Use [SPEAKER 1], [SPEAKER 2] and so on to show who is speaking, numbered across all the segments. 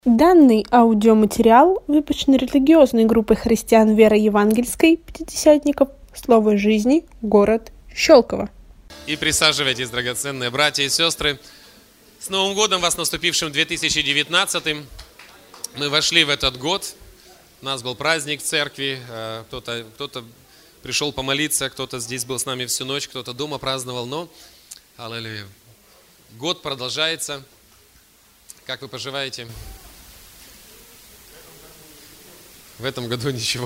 [SPEAKER 1] Данный аудиоматериал выпущен религиозной группой христиан Веры Евангельской Пятидесятников Слово жизни, город Щелково.
[SPEAKER 2] И присаживайтесь, драгоценные братья и сестры. С Новым годом вас, наступившим 2019. Мы вошли в этот год. У нас был праздник в церкви. Кто-то пришел помолиться, кто-то здесь был с нами всю ночь, кто-то дома праздновал. Но, аллилуйя, год продолжается. Как вы поживаете? В этом году ничего.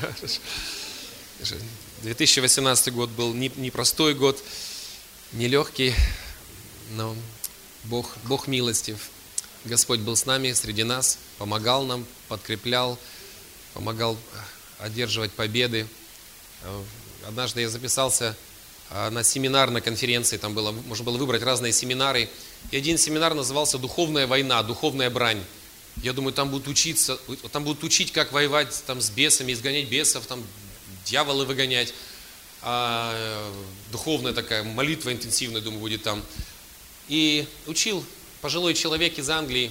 [SPEAKER 2] 2018 год был непростой год, нелегкий, но Бог милостив. Господь был с нами, среди нас, помогал нам, подкреплял, помогал одерживать победы. Однажды я записался на семинар, на конференции, там можно было выбрать разные семинары. И один семинар назывался «Духовная война, духовная брань». Я думаю, там будут учить, как воевать там, с бесами, изгонять бесов, там, дьявола выгонять. Духовная такая молитва интенсивная, думаю, будет там. И учил пожилой человек из Англии.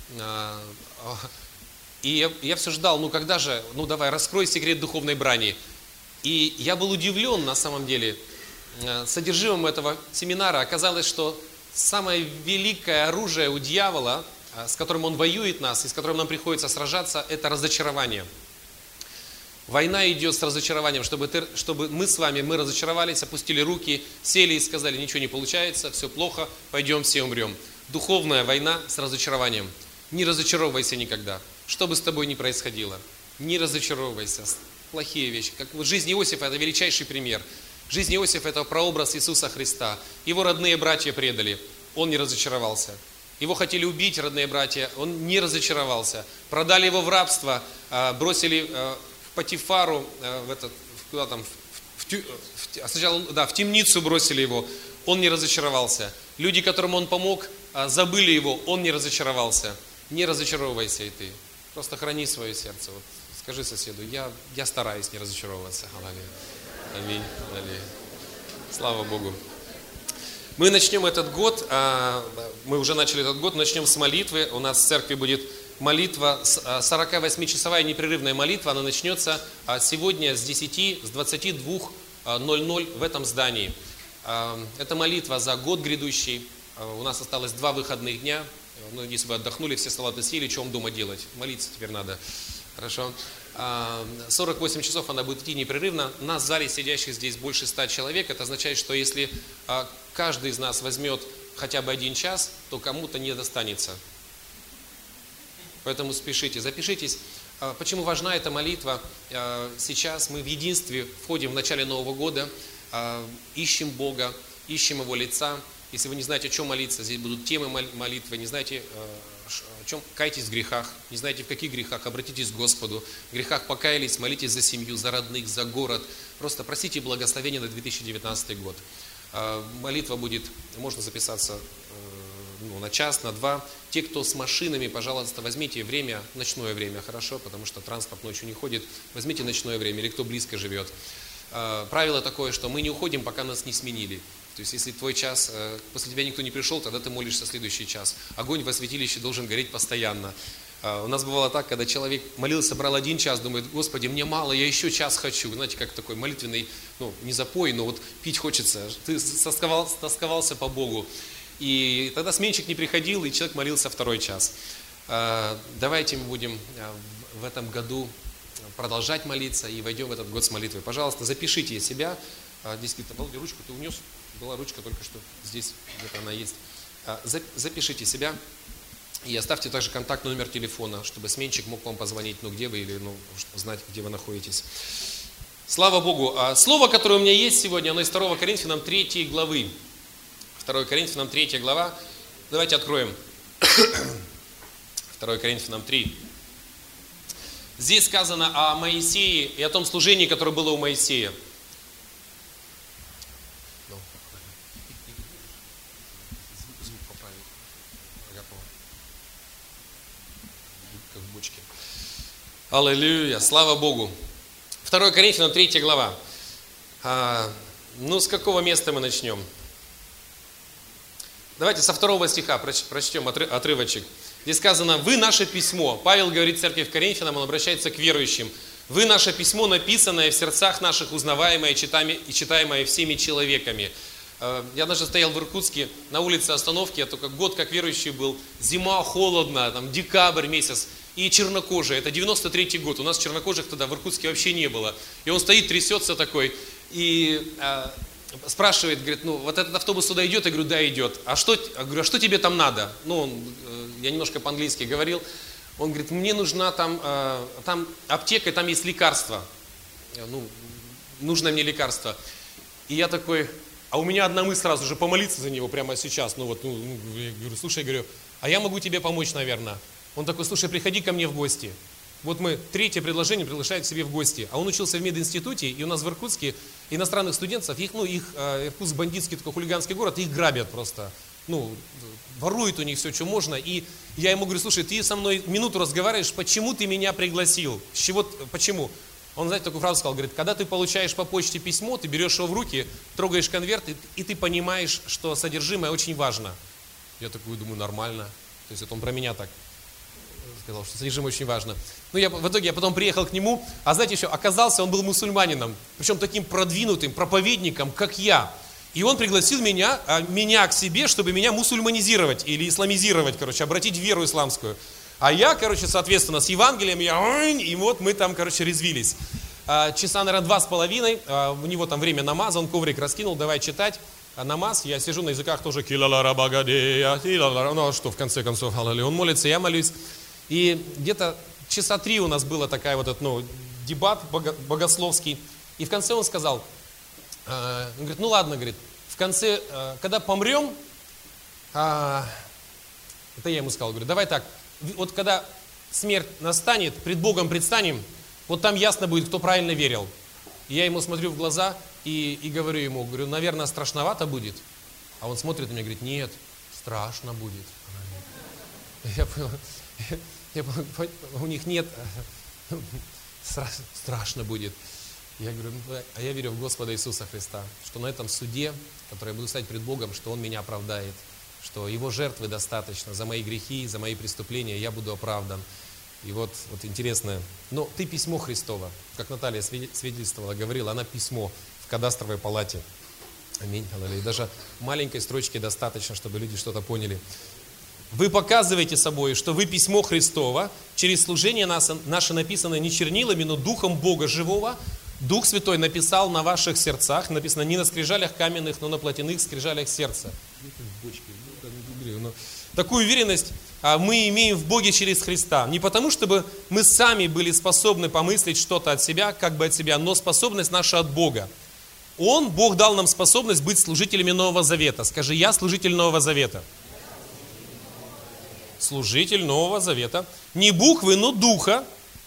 [SPEAKER 2] И я все ждал, когда же, давай, раскрой секрет духовной брани. И я был удивлен, на самом деле, содержимым этого семинара. Оказалось, что самое великое оружие у дьявола, с которым он воюет нас и с которым нам приходится сражаться, это разочарование. Война идет с разочарованием, чтобы мы с вами, мы разочаровались, опустили руки, сели и сказали, ничего не получается, все плохо, пойдем все умрем. Духовная война с разочарованием. Не разочаровывайся никогда. Что бы с тобой ни происходило, не разочаровывайся. Плохие вещи. Как жизнь Иосифа, это величайший пример. Жизнь Иосифа – это прообраз Иисуса Христа. Его родные братья предали, он не разочаровался. Его хотели убить, родные братья, он не разочаровался. Продали его в рабство, бросили в Потифару, в темницу бросили его, он не разочаровался. Люди, которым он помог, забыли его, он не разочаровался. Не разочаровывайся и ты, просто храни свое сердце. Вот скажи соседу, я стараюсь не разочаровываться. Аминь. Аминь. Слава Богу. Мы начнем этот год, мы уже начали этот год, начнем с молитвы. У нас в церкви будет молитва, 48-часовая непрерывная молитва. Она начнется сегодня с 22:00 в этом здании. Это молитва за год грядущий. У нас осталось 2 выходных дня. Если вы отдохнули, все салаты съели, что вам дома делать? Молиться теперь надо. Хорошо. 48 часов она будет идти непрерывно. Нас в зале сидящих здесь больше 100 человек. Это означает, что если каждый из нас возьмет хотя бы 1 час, то кому-то не достанется. Поэтому спешите, запишитесь. Почему важна эта молитва? Сейчас мы в единстве входим в начале Нового года, ищем Бога, ищем Его лица. Если вы не знаете, о чем молиться, здесь будут темы молитвы, не знаете, о чем, кайтесь в грехах, не знаете, в каких грехах, обратитесь к Господу. В грехах покаялись, молитесь за семью, за родных, за город. Просто просите благословения на 2019 год. Молитва будет, можно записаться на час, на 2. Те, кто с машинами, пожалуйста, возьмите время, ночное время, хорошо, потому что транспорт ночью не ходит. Возьмите ночное время, или кто близко живет. Правило такое, что мы не уходим, пока нас не сменили. То есть, если твой час, после тебя никто не пришел, тогда ты молишься следующий час. Огонь во святилище должен гореть постоянно. У нас бывало так, когда человек молился, брал 1 час, думает, Господи, мне мало, я еще час хочу. Знаете, как такой молитвенный, не запой, но вот пить хочется. Ты тосковался по Богу. И тогда сменщик не приходил, и человек молился 2 час. Давайте мы будем в этом году продолжать молиться и войдем в этот год с молитвой. Пожалуйста, запишите себя. Действительно, Володя, ручку ты унес? Была ручка только что здесь, где-то она есть. Запишите себя и оставьте также контактный номер телефона, чтобы сменщик мог вам позвонить, где вы, или знать, где вы находитесь. Слава Богу. Слово, которое у меня есть сегодня, оно из 2 Коринфянам 3 главы. 2 Коринфянам 3 глава. Давайте откроем. 2 Коринфянам 3. Здесь сказано о Моисее и о том служении, которое было у Моисея. Аллилуйя, слава Богу. 2 Коринфянам 3 глава. С какого места мы начнем? Давайте со 2 стиха прочтем отрывочек. Здесь сказано, вы наше письмо. Павел говорит церкви в Коринфянам, он обращается к верующим. Вы наше письмо, написанное в сердцах наших, узнаваемое и читаемое всеми человеками. Я даже стоял в Иркутске на улице остановки, я только год как верующий был, зима, холодно, там декабрь месяц, и чернокожий, это 93-й год, у нас чернокожих тогда в Иркутске вообще не было. И он стоит, трясется такой, и спрашивает, говорит, ну вот этот автобус туда идет? Я говорю, да, идет. Я говорю, а что тебе там надо? Я немножко по-английски говорил. Он говорит, мне нужна там аптека, там есть лекарство. Нужно мне лекарство. И я такой, а у меня одна мысль сразу же, помолиться за него прямо сейчас. Я говорю, слушай, а я могу тебе помочь, наверное. Он такой, слушай, приходи ко мне в гости. Вот мы третье предложение приглашаем к себе в гости. А он учился в мединституте, и у нас в Иркутске иностранных студентов, Иркутск бандитский, такой хулиганский город, их грабят просто. Воруют у них все, что можно. И я ему говорю, слушай, ты со мной минуту разговариваешь, почему ты меня пригласил? Почему? Он, знаете, такую фразу сказал, говорит, когда ты получаешь по почте письмо, ты берешь его в руки, трогаешь конверт, и ты понимаешь, что содержимое очень важно. Я такой думаю, нормально. То есть это он про меня так сказал, что содержимое очень важно. В итоге я потом приехал к нему, а знаете еще, оказался, он был мусульманином, причем таким продвинутым проповедником, как я. И он пригласил меня к себе, чтобы меня мусульманизировать или исламизировать, обратить в веру исламскую. А я, соответственно, с Евангелием, и вот мы там, резвились. Часа, наверное, 2,5, у него там время намаза, он коврик раскинул, давай читать. Намаз, я сижу на языках тоже, что в конце концов, он молится, я молюсь. И где-то часа 3 у нас было такая дебат богословский. И в конце он сказал, он говорит, ну ладно, говорит, в конце, когда помрем, это я ему сказал, говорю, давай так, вот когда смерть настанет, пред Богом предстанем, вот там ясно будет, кто правильно верил. И я ему смотрю в глаза и говорю ему, наверное, страшновато будет. А он смотрит на меня и говорит, нет, страшно будет. Я понял, у них нет, страшно будет. Я говорю, а я верю в Господа Иисуса Христа, что на этом суде, который я буду стоять пред Богом, что Он меня оправдает, что Его жертвы достаточно за мои грехи, за мои преступления, я буду оправдан. И вот интересно, но ты письмо Христово, как Наталья свидетельствовала, говорила, она письмо в кадастровой палате. Аминь. И даже маленькой строчки достаточно, чтобы люди что-то поняли. Вы показываете собой, что вы письмо Христово, через служение наше написано не чернилами, но Духом Бога живого. Дух Святой написал на ваших сердцах, написано не на скрижалях каменных, но на плотяных скрижалях сердца. Такую уверенность мы имеем в Боге через Христа. Не потому, чтобы мы сами были способны помыслить что-то от себя, как бы от себя, но способность наша от Бога. Бог дал нам способность быть служителями Нового Завета. Скажи, я служитель Нового Завета. Служитель Нового Завета. Не буквы, но духа.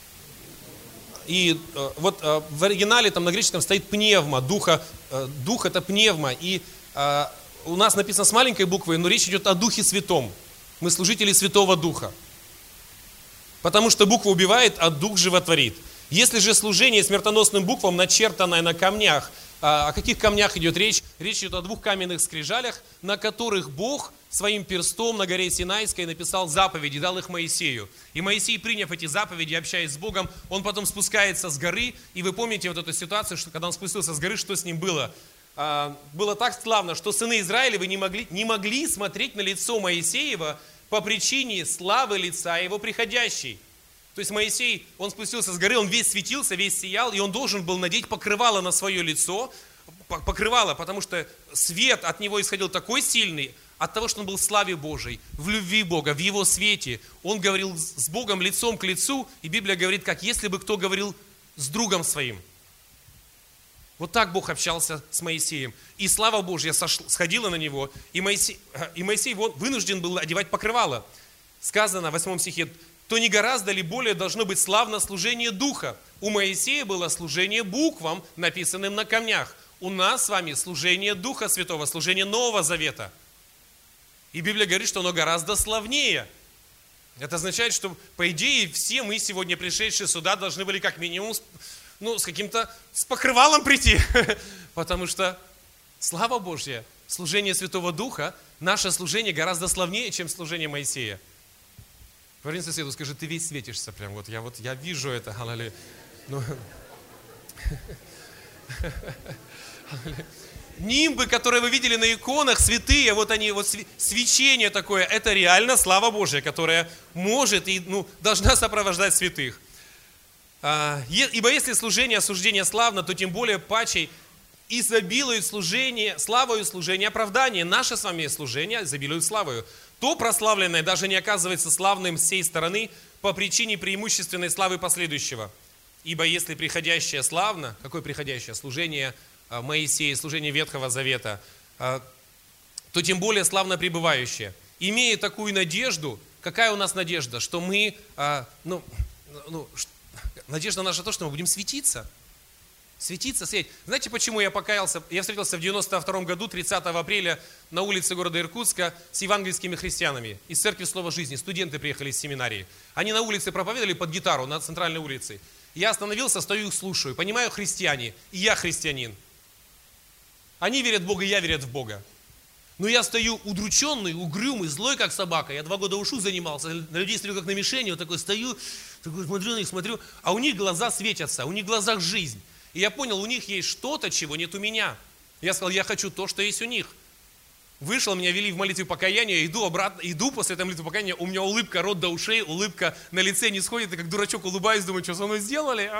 [SPEAKER 2] И в оригинале там на греческом стоит пневма, дух это пневма. И у нас написано с маленькой буквы, но речь идет о Духе Святом. Мы служители Святого Духа. Потому что буква убивает, а Дух животворит. Если же служение смертоносным буквам, начертанное на камнях, о каких камнях идет речь? Речь идет о 2 каменных скрижалях, на которых Бог своим перстом на горе Синайской написал заповеди, дал их Моисею. И Моисей, приняв эти заповеди, общаясь с Богом, он потом спускается с горы. И вы помните эту ситуацию, что когда он спустился с горы, что с ним было? Было так славно, что сыны Израилевы не могли смотреть на лицо Моисеева по причине славы лица его приходящей. То есть Моисей, он спустился с горы, он весь светился, весь сиял, и он должен был надеть покрывало на свое лицо, покрывало, потому что свет от него исходил такой сильный, от того, что он был в славе Божией, в любви Бога, в Его свете. Он говорил с Богом лицом к лицу, и Библия говорит, как если бы кто говорил с другом своим. Вот так Бог общался с Моисеем. И слава Божья сходила на него, и Моисей вынужден был одевать покрывало. Сказано в 8 стихе, то не гораздо ли более должно быть славно служение Духа? У Моисея было служение буквам, написанным на камнях. У нас с вами служение Духа Святого, служение Нового Завета. И Библия говорит, что оно гораздо славнее. Это означает, что, по идее, все мы сегодня, пришедшие сюда, должны были как минимум с покрывалом прийти. Потому что, слава Божья, служение Святого Духа, наше служение гораздо славнее, чем служение Моисея. Поверни соседу, скажи, ты весь светишься прям. Вот я вижу это, аллилуйя. Ну, нимбы, которые вы видели на иконах, святые, вот они, вот свечение такое, это реально слава Божья, которая может и должна сопровождать святых. Ибо если служение осуждения славно, то тем более пачей изобилует служение, славою служение оправдания. Наше с вами служение изобилует славою. То прославленное даже не оказывается славным с сей стороны по причине преимущественной славы последующего. Ибо если приходящее славно, какое приходящее? Служение Моисея, служение Ветхого Завета, то тем более славно пребывающее. Имея такую надежду, какая у нас надежда? Что мы, надежда наша то, что мы будем светиться. Светиться, светить. Знаете, почему я покаялся? Я встретился в 92 году, 30 апреля, на улице города Иркутска с евангельскими христианами из Церкви Слова Жизни. Студенты приехали из семинарии. Они на улице проповедовали под гитару на центральной улице. Я остановился, стою их слушаю. Понимаю, христиане, и я христианин. Они верят в Бога, и я верю в Бога. Но я стою удрученный, угрюмый, злой, как собака. Я 2 года ушу занимался, на людей смотрю, как на мишени. Вот такой стою, такой смотрю на них, смотрю. А у них глаза светятся, у них в глазах жизнь. И я понял, у них есть что-то, чего нет у меня. Я сказал, я хочу то, что есть у них. Вышел, меня вели в молитве покаяния, иду обратно, иду после этой молитвы покаяния, у меня улыбка, рот до ушей, улыбка на лице не сходит, и как дурачок улыбаюсь, думаю, что со мной сделали?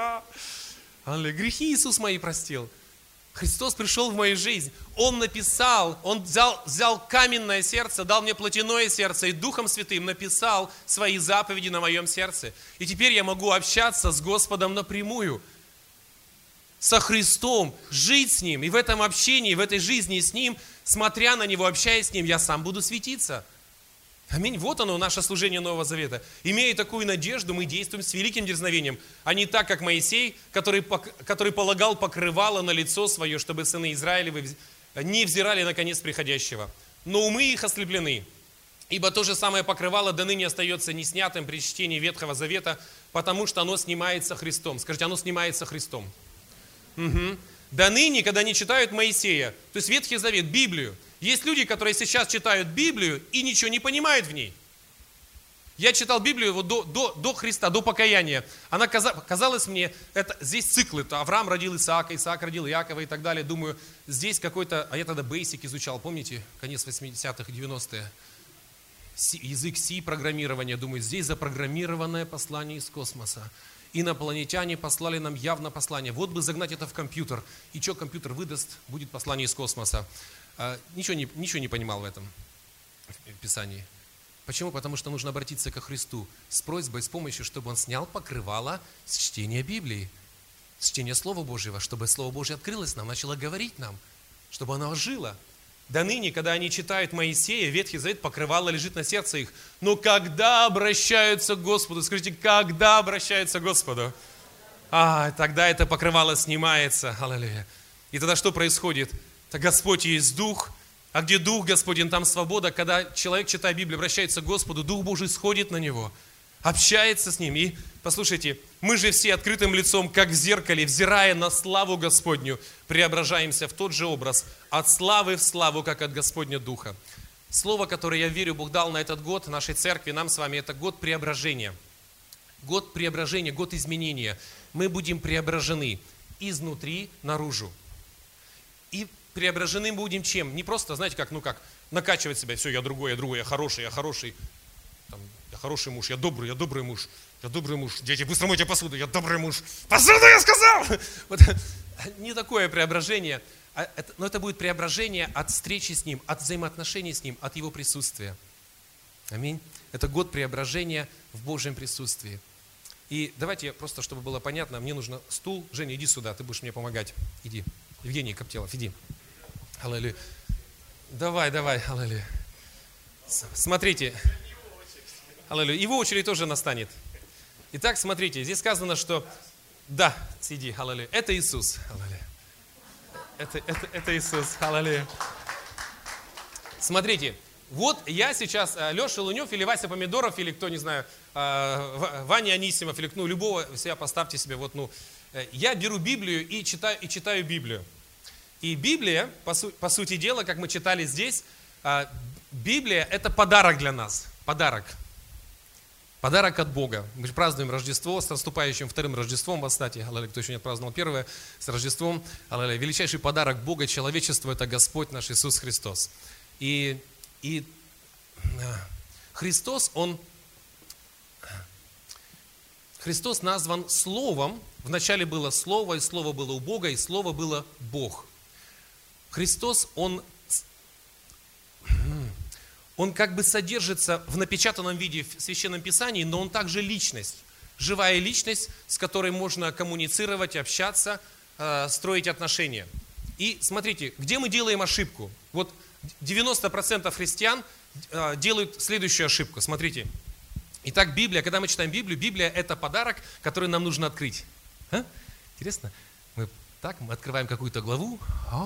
[SPEAKER 2] Грехи Иисус мои простил. Христос пришел в мою жизнь. Он написал, Он взял каменное сердце, дал мне плотяное сердце и Духом Святым написал свои заповеди на моем сердце. И теперь я могу общаться с Господом напрямую. Со Христом, жить с Ним. И в этом общении, в этой жизни с Ним, смотря на Него, общаясь с Ним, я сам буду светиться. Аминь. Вот оно, наше служение Нового Завета. Имея такую надежду, мы действуем с великим дерзновением, а не так, как Моисей, который полагал покрывало на лицо свое, чтобы сыны Израилевы не взирали на конец приходящего. Но умы их ослеплены. Ибо то же самое покрывало до ныне остается неснятым при чтении Ветхого Завета, потому что оно снимается Христом. Скажите, оно снимается Христом. Угу. До ныне, когда они читают Моисея, то есть Ветхий Завет, Библию, есть люди, которые сейчас читают Библию и ничего не понимают в ней. Я читал Библию вот до Христа, до покаяния. Она казалась мне, здесь циклы, то Авраам родил Исаака, Исаак родил Иакова и так далее. Думаю, здесь какой-то, а я тогда Basic изучал, помните, конец 80-х, 90-е. Язык C, программирование, думаю, здесь запрограммированное послание из космоса. Инопланетяне послали нам явно послание. Вот бы загнать это в компьютер. И что компьютер выдаст, будет послание из космоса. Ничего не понимал в этом в Писании. Почему? Потому что нужно обратиться ко Христу с просьбой, с помощью, чтобы Он снял покрывало с чтения Библии, с чтения Слова Божьего, чтобы Слово Божье открылось нам, начало говорить нам, чтобы оно ожило. До ныне, когда они читают Моисея, Ветхий Завет, покрывало лежит на сердце их. Но когда обращаются к Господу, скажите, когда обращаются к Господу? Тогда это покрывало снимается. Аллилуйя. И тогда что происходит? Так Господь есть Дух, а где Дух Господень, там свобода. Когда человек, читая Библию, обращается к Господу, Дух Божий сходит на него, общается с ним. И послушайте, мы же все открытым лицом, как в зеркале, взирая на славу Господню, преображаемся в тот же образ, от славы в славу, как от Господня Духа. Слово, которое, я верю, Бог дал на этот год нашей церкви, нам с вами, это год преображения. Год преображения, год изменения. Мы будем преображены изнутри наружу. И преображены будем чем? Не просто, знаете, как накачивать себя. Все, я другой, я хороший. Там, я хороший муж, я добрый муж. Дети, быстро мойте посуду, я добрый муж. Посуду, я сказал! Вот, не такое преображение, но это будет преображение от встречи с Ним, от взаимоотношений с Ним, от Его присутствия. Аминь. Это год преображения в Божьем присутствии. И давайте, просто чтобы было понятно, мне нужно стул. Женя, иди сюда, ты будешь мне помогать. Иди. Евгений Коптелов, иди. Аллилуйя. Давай, аллилуйя. Смотрите. Аллилуйя. Его очередь тоже настанет. Итак, смотрите, здесь сказано, что... Да, сиди, аллилуйя. Это Иисус. Аллилуйя. Это Иисус. Аллилуйя. Смотрите, вот я сейчас, Леша Лунев или Вася Помидоров, или кто, не знаю, Ваня Анисимов, или любого себя поставьте себе, я беру Библию и читаю Библию. И Библия, по сути дела, как мы читали здесь, Библия – это подарок для нас. Подарок. Подарок от Бога. Мы же празднуем Рождество с наступающим вторым Рождеством, кстати, аллилуйя, кто еще не отпраздновал первое, с Рождеством, аллилуйя. Величайший подарок Бога человечеству – это Господь наш Иисус Христос. И Христос назван Словом. Вначале было Слово, и Слово было у Бога, и Слово было Бог. Христос, Он как бы содержится в напечатанном виде в Священном Писании, но Он также личность, живая личность, с которой можно коммуницировать, общаться, строить отношения. И смотрите, где мы делаем ошибку? Вот 90% христиан делают следующую ошибку. Смотрите. Итак, Библия, когда мы читаем Библию, Библия – это подарок, который нам нужно открыть. Интересно? Мы открываем какую-то главу.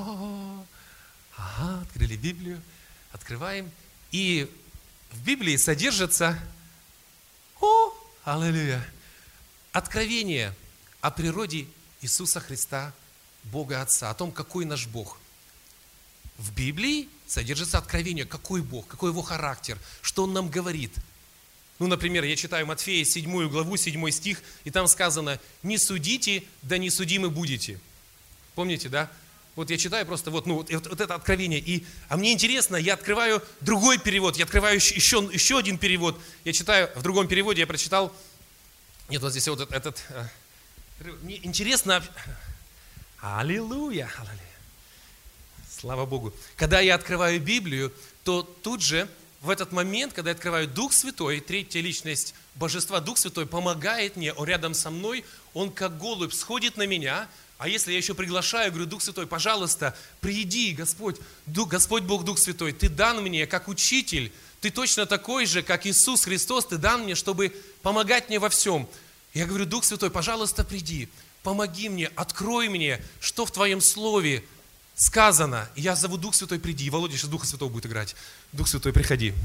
[SPEAKER 2] Открыли Библию, открываем. И в Библии содержится, аллилуйя, откровение о природе Иисуса Христа, Бога Отца, о том, какой наш Бог. В Библии содержится откровение, какой Бог, какой Его характер, что Он нам говорит. Ну, например, я читаю Матфея 7 главу, 7 стих, и там сказано: «Не судите, да не судимы будете». Помните, да? Вот я читаю просто вот это откровение. А мне интересно, я открываю другой перевод, я открываю еще один перевод. Я читаю, в другом переводе я прочитал, нет, вот здесь вот этот, мне интересно, аллилуйя, слава Богу. Когда я открываю Библию, то тут же, в этот момент, когда я открываю Дух Святой, третья личность Божества, Дух Святой помогает мне, Он рядом со мной, Он как голубь сходит на меня. А если я еще приглашаю, говорю: Дух Святой, пожалуйста, приди, Господь, Господь Бог, Дух Святой, Ты дан мне как учитель, Ты точно такой же, как Иисус Христос, Ты дан мне, чтобы помогать мне во всем. Я говорю: Дух Святой, пожалуйста, приди, помоги мне, открой мне, что в Твоем Слове сказано. И я зову: Дух Святой, приди. И Володя сейчас Духа Святого будет играть. Дух Святой, приходи.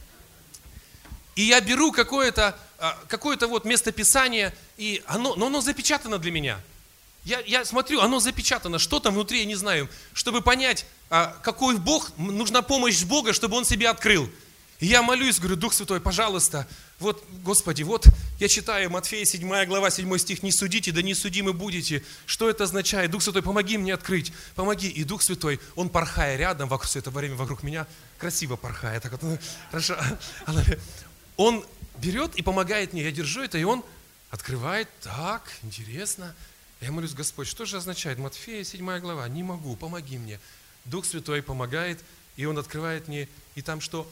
[SPEAKER 2] И я беру какое-то вот местописание, но оно запечатано для меня. Я смотрю, оно запечатано, что там внутри, я не знаю. Чтобы понять, какой Бог, нужна помощь Бога, чтобы Он себе открыл. И я молюсь, говорю: Дух Святой, пожалуйста, вот, Господи, вот я читаю Матфея 7 глава, 7 стих: «Не судите, да не судимы будете». Что это означает? Дух Святой, помоги мне открыть, помоги. И Дух Святой, Он, порхая рядом, все это время вокруг меня, красиво порхая, так вот, хорошо, Он берет и помогает мне, я держу это, и Он открывает, так, интересно. Я молюсь: Господь, что же означает Матфея 7 глава? Не могу, помоги мне. Дух Святой помогает, и Он открывает мне, и там что?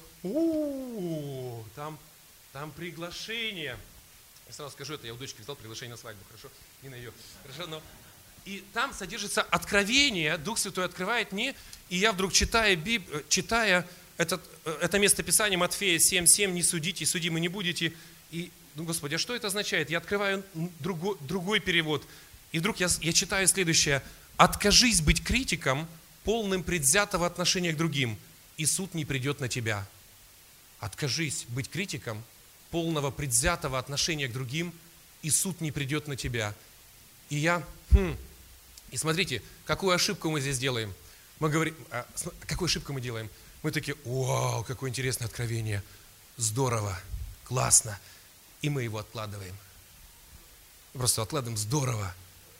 [SPEAKER 2] Там приглашение. Я сразу скажу это, я у дочки взял приглашение на свадьбу, хорошо? Не на ее. Хорошо, и там содержится откровение, Дух Святой открывает мне, и я вдруг читая это местописание Матфея 7:7, «Не судите, судимы не будете». И, Господи, а что это означает? Я открываю другой перевод. И вдруг я читаю следующее: «Откажись быть критиком, полным предвзятого отношения к другим, и суд не придет на тебя». Откажись быть критиком, полного предвзятого отношения к другим, и суд не придет на тебя. И смотрите, какую ошибку мы здесь делаем. Мы говорим, какую ошибку мы делаем? Мы такие: вау, какое интересное откровение, здорово, классно. И мы его откладываем. Просто откладываем, здорово.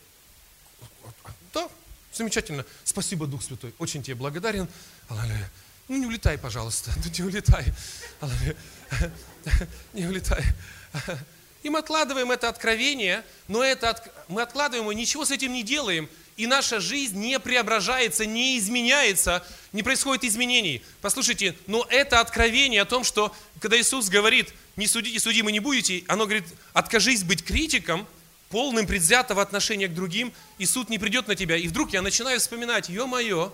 [SPEAKER 2] Да, замечательно. Спасибо, Дух Святой. Очень тебе благодарен. Аллилуйя. Ну, не улетай, пожалуйста. Ну, не улетай. Аллилуйя. Не улетай. И мы откладываем это откровение, но мы откладываем, и ничего с этим не делаем. И наша жизнь не преображается, не изменяется, не происходит изменений. Послушайте, но это откровение о том, что когда Иисус говорит: «Не судите, судимы не будете», оно говорит: «Откажись быть критиком, полным предвзятого отношения к другим, и суд не придет на тебя». И вдруг я начинаю вспоминать: ё-моё,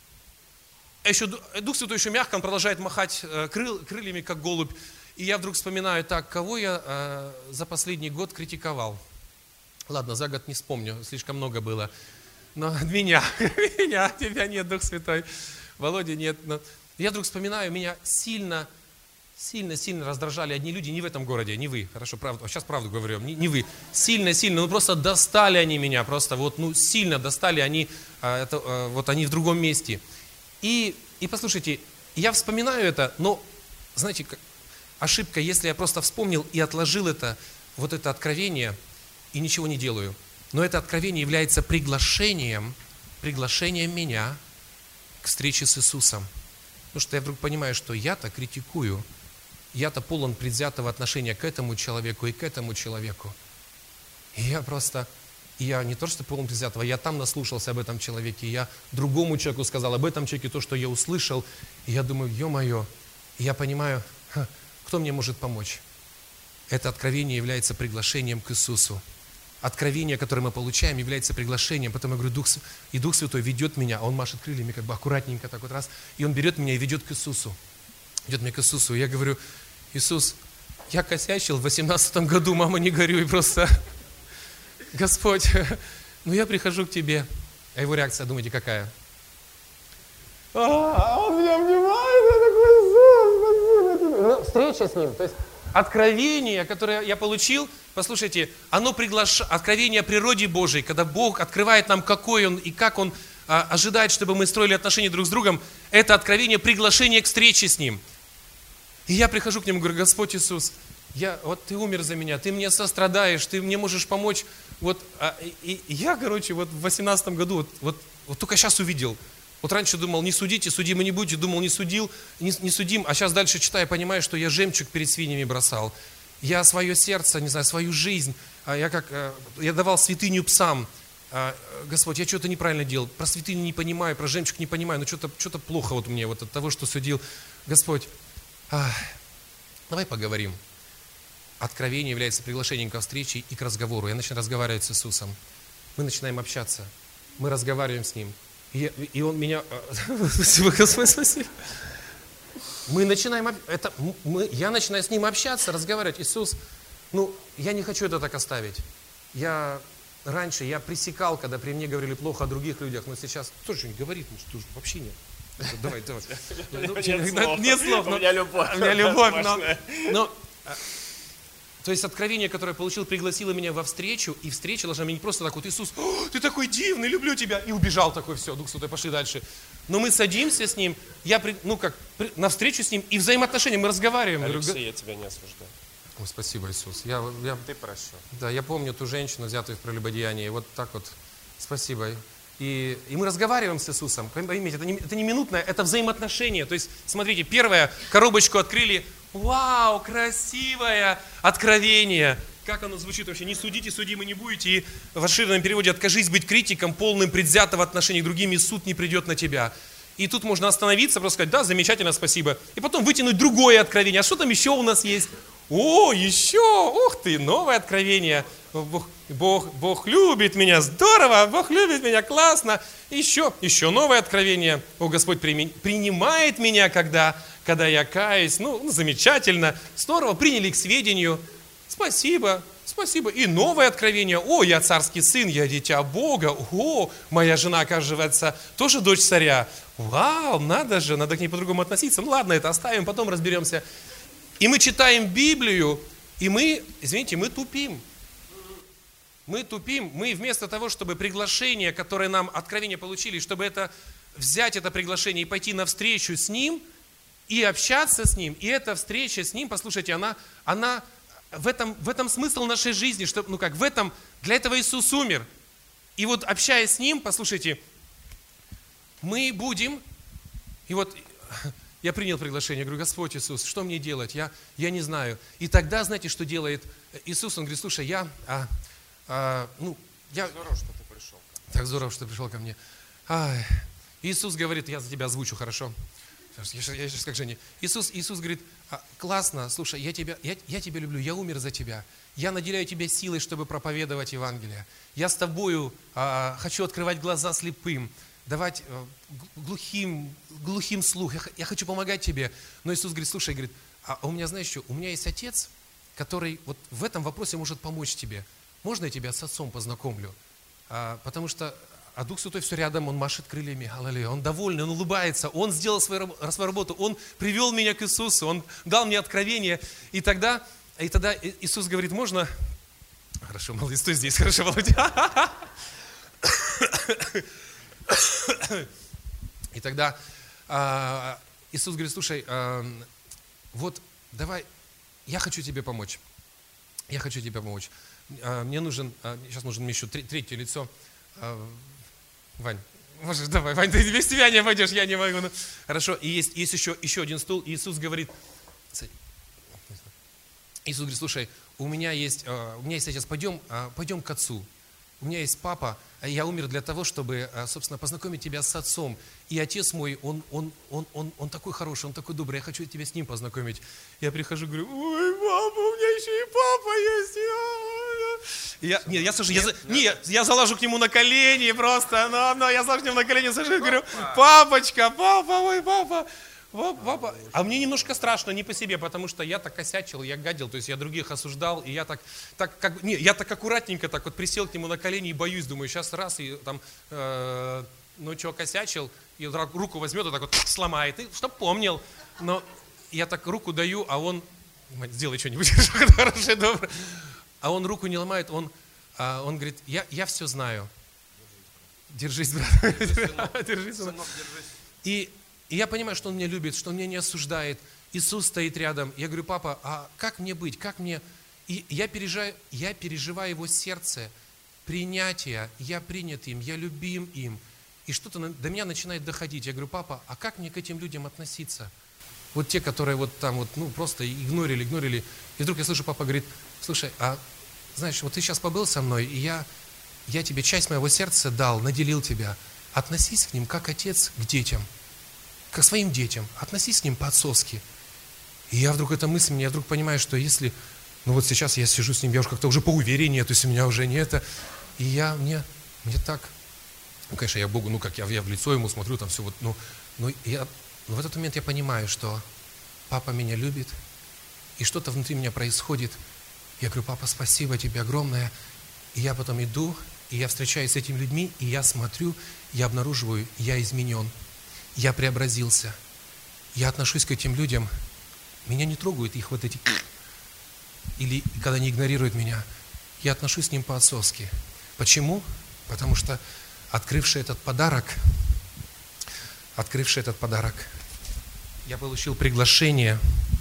[SPEAKER 2] Дух Святой еще мягко, он продолжает махать крыльями, как голубь. И я вдруг вспоминаю: так, кого я за последний год критиковал? Ладно, за год не вспомню, слишком много было. Но тебя нет, Дух Святой. Володя нет. Но я вдруг вспоминаю, меня сильно раздражали одни люди, не в этом городе, не вы, хорошо, правду, сейчас правду говорю, не вы, сильно, просто достали они меня, просто сильно достали они, они в другом месте. И послушайте, я вспоминаю это, но, знаете, ошибка, если я просто вспомнил и отложил это, вот это откровение, и ничего не делаю. Но это откровение является приглашением меня к встрече с Иисусом. Потому что я вдруг понимаю, что я-то критикую, я-то полон предвзятого отношения к этому человеку и к этому человеку. И я не то, что полон предвзятого, я там наслушался об этом человеке, я другому человеку сказал об этом человеке то, что я услышал. И я думаю, ё-моё, и я понимаю, кто мне может помочь? Это откровение является приглашением к Иисусу. Откровение, которое мы получаем, является приглашением. Потом я говорю, Дух Святой ведет меня, а Он машет крыльями, как бы аккуратненько так вот раз, и Он берет меня и ведет к Иисусу. Ведет меня к Иисусу. И я говорю, Иисус, я косячил в 18 году, мама, не горюй, просто, Господь, я прихожу к Тебе. А его реакция, думаете, какая? Он меня обнимает, я такой, Иисус, спасибо. Встреча с Ним, то есть откровение, которое я получил, послушайте, оно приглашает, откровение о природе Божией, когда Бог открывает нам, какой Он и как Он ожидает, чтобы мы строили отношения друг с другом, это откровение, приглашение к встрече с Ним. И я прихожу к Нему и говорю, Господь Иисус, Ты умер за меня, Ты мне сострадаешь, Ты мне можешь помочь. Я, в 18 году, только сейчас увидел. Раньше думал, не судите, судимы не будете, думал, не судим, а сейчас дальше читаю, понимаю, что я жемчуг перед свиньями бросал. Я свое сердце, не знаю, свою жизнь, я давал святыню псам. Господь, я что-то неправильно делал, про святыню не понимаю, про жемчуг не понимаю, но что-то плохо мне от того, что судил. Господь, давай поговорим. Откровение является приглашением ко встрече и к разговору. Я начинаю разговаривать с Иисусом. Мы начинаем общаться. Мы разговариваем с Ним. И Он меня... Спасибо, Господь, спасибо. Я начинаю с Ним общаться, разговаривать. Иисус, я не хочу это так оставить. Раньше я пресекал, когда при мне говорили плохо о других людях, но сейчас тоже не говорит, вообще нет. Давай. Нет слов.
[SPEAKER 3] У меня любовь.
[SPEAKER 2] У меня любовь. То есть откровение, которое я получил, пригласило меня во встречу, и встреча должна меня не просто так Иисус, Ты такой дивный, люблю Тебя, и убежал такой, все, Дух Святой, пошли дальше. Но мы садимся с Ним, на встречу с Ним, и взаимоотношения, мы разговариваем.
[SPEAKER 3] Алексей, я тебя не осуждаю.
[SPEAKER 2] Спасибо, Иисус.
[SPEAKER 3] Ты прощен.
[SPEAKER 2] Да, я помню ту женщину, взятую в прелюбодеянии, вот так вот, спасибо. И мы разговариваем с Иисусом, поймите, это не минутное, это взаимоотношения. То есть, смотрите, первое, коробочку открыли, вау, красивое откровение. Как оно звучит вообще? Не судите, судимы не будете. И в расширенном переводе «откажись быть критиком, полным предвзятого отношения к другим, и суд не придет на тебя». И тут можно остановиться, просто сказать, да, замечательно, спасибо. И потом вытянуть другое откровение. А что там еще у нас есть? Еще, ух ты, новое откровение. Бог любит меня, здорово, Бог любит меня, классно. Еще новое откровение. Господь принимает меня, когда я каюсь. Замечательно, здорово, приняли к сведению. Спасибо. И новое откровение. Я царский сын, я дитя Бога. Моя жена, оказывается, тоже дочь царя. Вау, надо к ней по-другому относиться. Ладно, это оставим, потом разберемся. И мы читаем Библию, и мы тупим. Мы вместо того, чтобы приглашение, которое нам откровение получили, чтобы взять это приглашение и пойти навстречу с Ним, и общаться с Ним, и эта встреча с Ним, послушайте, она в этом смысл нашей жизни, что, для этого Иисус умер. И общаясь с Ним, послушайте, мы будем, я принял приглашение, говорю, Господь Иисус, что мне делать? Я не знаю. И тогда, знаете, что делает Иисус? Он говорит, слушай,
[SPEAKER 3] Здорово, что ты пришел.
[SPEAKER 2] Так здорово, что ты пришел ко мне. Иисус говорит, я за тебя озвучу, хорошо? Я сейчас как Женя. Иисус говорит, классно, слушай, я тебя люблю, я умер за тебя. Я наделяю тебя силой, чтобы проповедовать Евангелие. Я с тобою хочу открывать глаза слепым, давать глухим слух. Я хочу помогать тебе. Но Иисус говорит, слушай, у меня, знаешь что, у меня есть отец, который в этом вопросе может помочь тебе. Можно я тебя с отцом познакомлю? Потому что Дух Святой все рядом, Он машет крыльями, аллилуйя, Он довольный, Он улыбается, Он сделал свою работу, Он привел меня к Иисусу, Он дал мне откровение. И тогда Иисус говорит, можно? Хорошо, молодец, стой здесь, хорошо, Володя. И тогда Иисус говорит, слушай, давай, я хочу тебе помочь. Я хочу тебе помочь. Мне нужен, сейчас нужно мне еще третье лицо. Вань, можешь, давай, Вань, ты без тебя не пойдешь, я не могу. Хорошо, и есть еще один стул. Иисус говорит, слушай, у меня есть отец, пойдем к отцу. У меня есть папа, я умер для того, чтобы, собственно, познакомить тебя с отцом. И отец мой, он такой хороший, он такой добрый, я хочу тебя с ним познакомить. Я прихожу, говорю, ой, папа, у меня еще и папа есть. Я залажу к нему на колени просто, я залажу к нему на колени, сажу, говорю, папочка, папа, ой, папа. Папа. А мне немножко страшно, не по себе, потому что я так косячил, я гадил, то есть я других осуждал, и я так аккуратненько так вот присел к нему на колени и боюсь, думаю, сейчас раз и там, косячил, и руку возьмет и так вот сломает, и чтоб помнил. Но я так руку даю, а он, сделай что-нибудь хорошее, доброе. А он руку не ломает, он говорит, я все знаю. Держись, брат. Держись, сынок, держись. И я понимаю, что он меня любит, что он меня не осуждает. Иисус стоит рядом. Я говорю, папа, а как мне быть? Как мне? И я переживаю его сердце, принятие. Я принят им, я любим им. И что-то до меня начинает доходить. Я говорю, папа, а как мне к этим людям относиться? Вот те, которые вот там вот, просто игнорили. И вдруг я слышу, папа говорит, слушай, а знаешь, вот ты сейчас побыл со мной, и я тебе часть моего сердца дал, наделил тебя. Относись к ним, как отец к детям. К своим детям, относись к ним по-отцовски. И я вдруг, эта мысль, я вдруг понимаю, что если, вот сейчас я сижу с ним, я уже как-то уже поувереннее, то есть у меня уже не это, и мне так, конечно, я Богу, я в лицо ему смотрю, там все вот, но в этот момент я понимаю, что папа меня любит, и что-то внутри меня происходит. Я говорю, папа, спасибо тебе огромное. И я потом иду, и я встречаюсь с этими людьми, и я смотрю, я обнаруживаю, я изменен. Я преобразился. Я отношусь к этим людям. Меня не трогают их вот эти... Или когда они игнорируют меня. Я отношусь к ним по-отцовски. Почему? Потому что, открывший этот подарок, я получил приглашение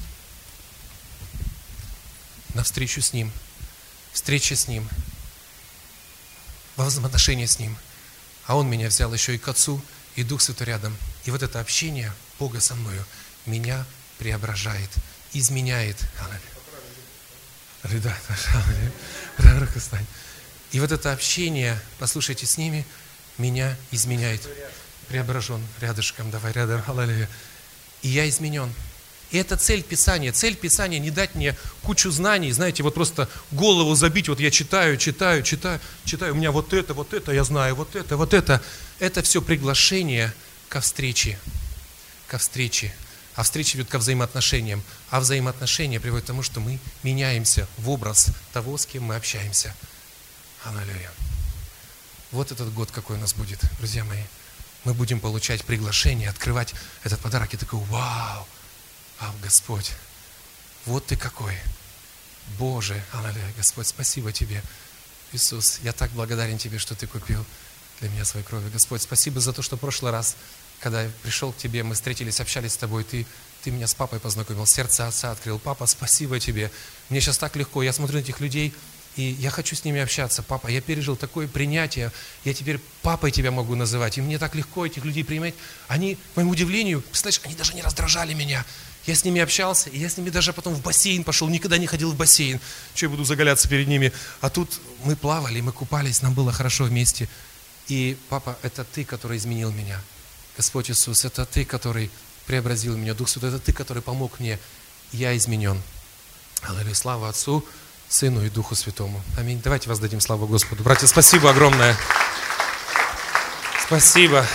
[SPEAKER 2] на встречу с ним. Встреча с ним. Во взаимоотношения с ним. А он меня взял еще и к отцу, и Дух Святой рядом. И вот это общение Бога со мною меня преображает, изменяет. И вот это общение, послушайте, с ними меня изменяет. Преображен рядышком, давай рядом, аллилуйя. И я изменен. И это цель Писания. Цель Писания не дать мне кучу знаний, знаете, вот просто голову забить, вот я читаю, у меня вот это, я знаю, вот это. Это все приглашение ко встрече. А встреча ведет ко взаимоотношениям. А взаимоотношения приводят к тому, что мы меняемся в образ того, с кем мы общаемся. Аллилуйя. Вот этот год какой у нас будет, друзья мои. Мы будем получать приглашение, открывать этот подарок и такой, вау, Господь, вот ты какой. Боже, аллилуйя, Господь, спасибо Тебе. Иисус, я так благодарен Тебе, что Ты купил для меня своей кровью. Господь, спасибо за то, что в прошлый раз, когда я пришел к Тебе, мы встретились, общались с Тобой, Ты меня с папой познакомил, сердце отца открыл. Папа, спасибо Тебе. Мне сейчас так легко, я смотрю на этих людей, и я хочу с ними общаться. Папа, я пережил такое принятие, я теперь папой Тебя могу называть, и мне так легко этих людей принимать. Они, к моему удивлению, представляешь, они даже не раздражали меня. Я с ними общался, и я с ними даже потом в бассейн пошел, никогда не ходил в бассейн. Что я буду заголяться перед ними? А тут мы плавали, мы купались, нам было хорошо вместе. И, папа, это Ты, который изменил меня. Господь Иисус, это Ты, который преобразил меня. Дух Святой, это Ты, который помог мне. Я изменен. Аллилуйя, слава Отцу, Сыну и Духу Святому. Аминь. Давайте воздадим славу Господу. Братья, спасибо огромное. Спасибо.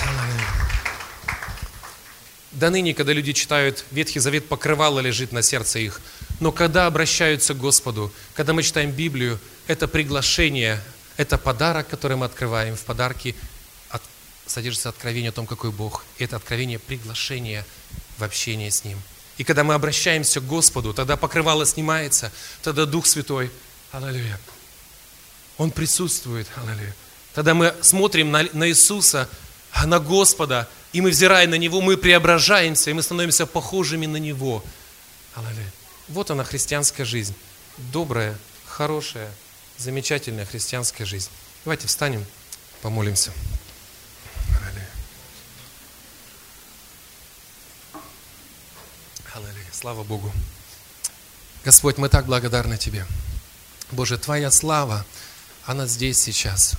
[SPEAKER 2] До ныне, когда люди читают Ветхий Завет, покрывало лежит на сердце их. Но когда обращаются к Господу, когда мы читаем Библию, это приглашение, это подарок, который мы открываем. В подарке содержится откровение о том, какой Бог. И это откровение приглашение в общение с Ним. И когда мы обращаемся к Господу, тогда покрывало снимается, тогда Дух Святой, аллилуйя, Он присутствует, аллилуйя. Тогда мы смотрим на Иисуса, на Господа, и мы, взирая на Него, мы преображаемся, и мы становимся похожими на Него. Аллилуйя.
[SPEAKER 3] Вот она, христианская жизнь. Добрая, хорошая, замечательная христианская жизнь. Давайте встанем, помолимся. Аллилуйя. Слава Богу. Господь, мы так благодарны Тебе. Боже, Твоя слава, она здесь сейчас.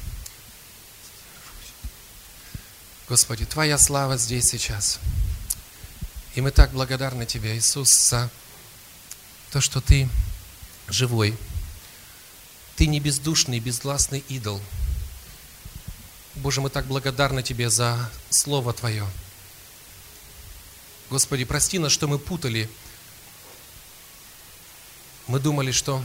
[SPEAKER 3] Господи, Твоя слава здесь сейчас. И мы так благодарны Тебе, Иисус, за то, что Ты живой. Ты не бездушный, безгласный идол. Боже, мы так благодарны Тебе за Слово Твое. Господи, прости нас, что мы путали. Мы думали, что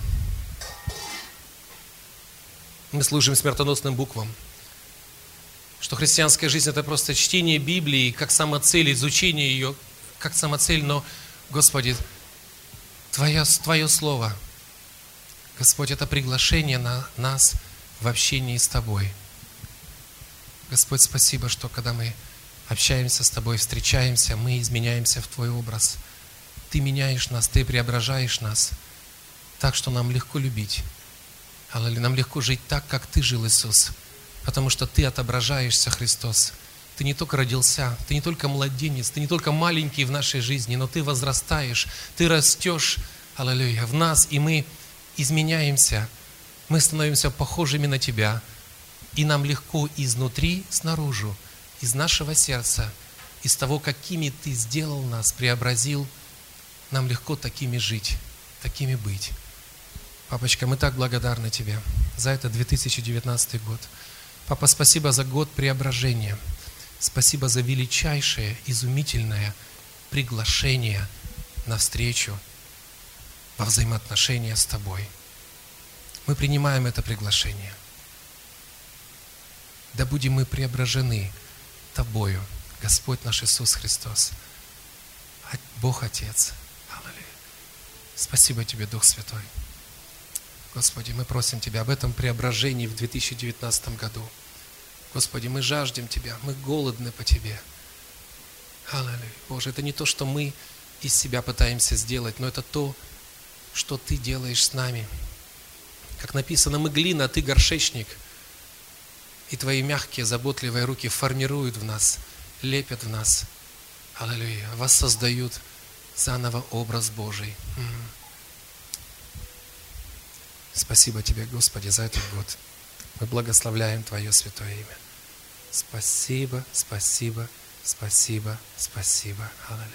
[SPEAKER 3] мы служим смертоносным буквам, что христианская жизнь – это просто чтение Библии, как самоцель, изучение ее, как самоцель, но, Господи, Твое Слово, Господь, это приглашение на нас в общении с Тобой. Господь, спасибо, что когда мы общаемся с Тобой, встречаемся, мы изменяемся в Твой образ. Ты меняешь нас, Ты преображаешь нас, так что нам легко любить. Аллилуйя, нам легко жить так, как Ты жил, Иисус, потому что Ты отображаешься, Христос. Ты не только родился, Ты не только младенец, Ты не только маленький в нашей жизни, но Ты возрастаешь, Ты растешь, аллилуйя, в нас, и мы изменяемся, мы становимся похожими на Тебя, и нам легко изнутри, снаружи, из нашего сердца, из того, какими Ты сделал нас, преобразил, нам легко такими жить, такими быть. Папочка, мы так благодарны Тебе за этот 2019 год. Папа, спасибо за год преображения. Спасибо за величайшее, изумительное приглашение на встречу, во взаимоотношения с Тобой. Мы принимаем это приглашение. Да будем мы преображены Тобою, Господь наш Иисус Христос, Бог Отец. Аллилуйя. Спасибо Тебе, Дух Святой. Господи, мы просим Тебя об этом преображении в 2019 году. Господи, мы жаждем Тебя, мы голодны по Тебе. Аллилуйя. Боже, это не то, что мы из себя пытаемся сделать, но это то, что Ты делаешь с нами. Как написано, мы глина, а Ты горшечник. И Твои мягкие, заботливые руки формируют в нас, лепят в нас. Аллилуйя. Воссоздают заново образ Божий. Спасибо Тебе, Господи, за этот год. Мы благословляем Твое святое имя. Спасибо, спасибо, спасибо, спасибо. Аллилуйя.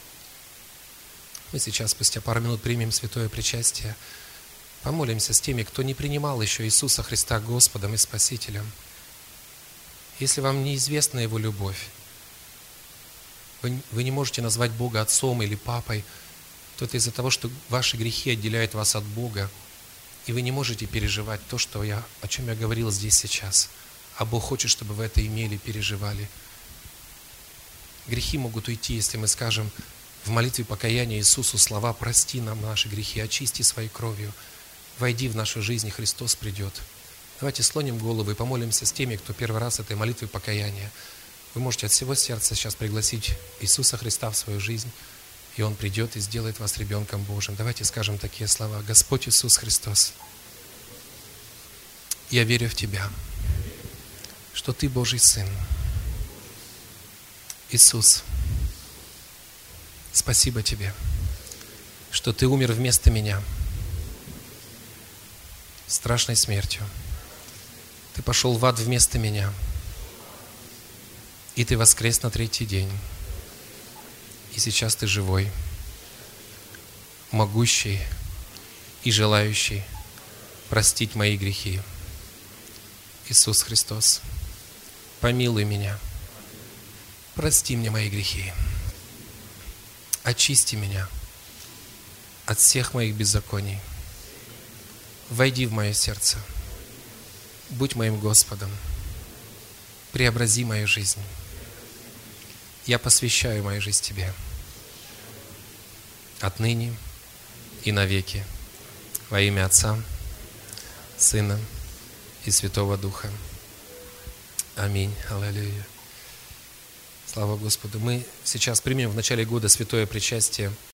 [SPEAKER 3] Мы сейчас, спустя пару минут, примем святое причастие. Помолимся с теми, кто не принимал еще Иисуса Христа Господом и Спасителем. Если вам неизвестна Его любовь, вы не можете назвать Бога Отцом или Папой, то это из-за того, что ваши грехи отделяют вас от Бога, и вы не можете переживать то, о чем я говорил здесь сейчас. А Бог хочет, чтобы вы это имели, переживали. Грехи могут уйти, если мы скажем в молитве покаяния Иисусу слова: «Прости нам наши грехи, очисти своей кровью, войди в нашу жизнь, и Христос придет». Давайте слоним головы и помолимся с теми, кто первый раз этой молитвой покаяния. Вы можете от всего сердца сейчас пригласить Иисуса Христа в свою жизнь, и Он придет и сделает вас ребенком Божьим. Давайте скажем такие слова: «Господь Иисус Христос, я верю в Тебя, что Ты Божий Сын. Иисус, спасибо Тебе, что Ты умер вместо меня страшной смертью. Ты пошел в ад вместо меня, и Ты воскрес на третий день. И сейчас Ты живой, могущий и желающий простить мои грехи. Иисус Христос, помилуй меня, прости мне мои грехи, очисти меня от всех моих беззаконий, войди в мое сердце, будь моим Господом, преобрази мою жизнь. Я посвящаю мою жизнь Тебе отныне и навеки во имя Отца, Сына и Святого Духа. Аминь. Аллилуйя. Слава Господу. Мы сейчас примем в начале года святое причастие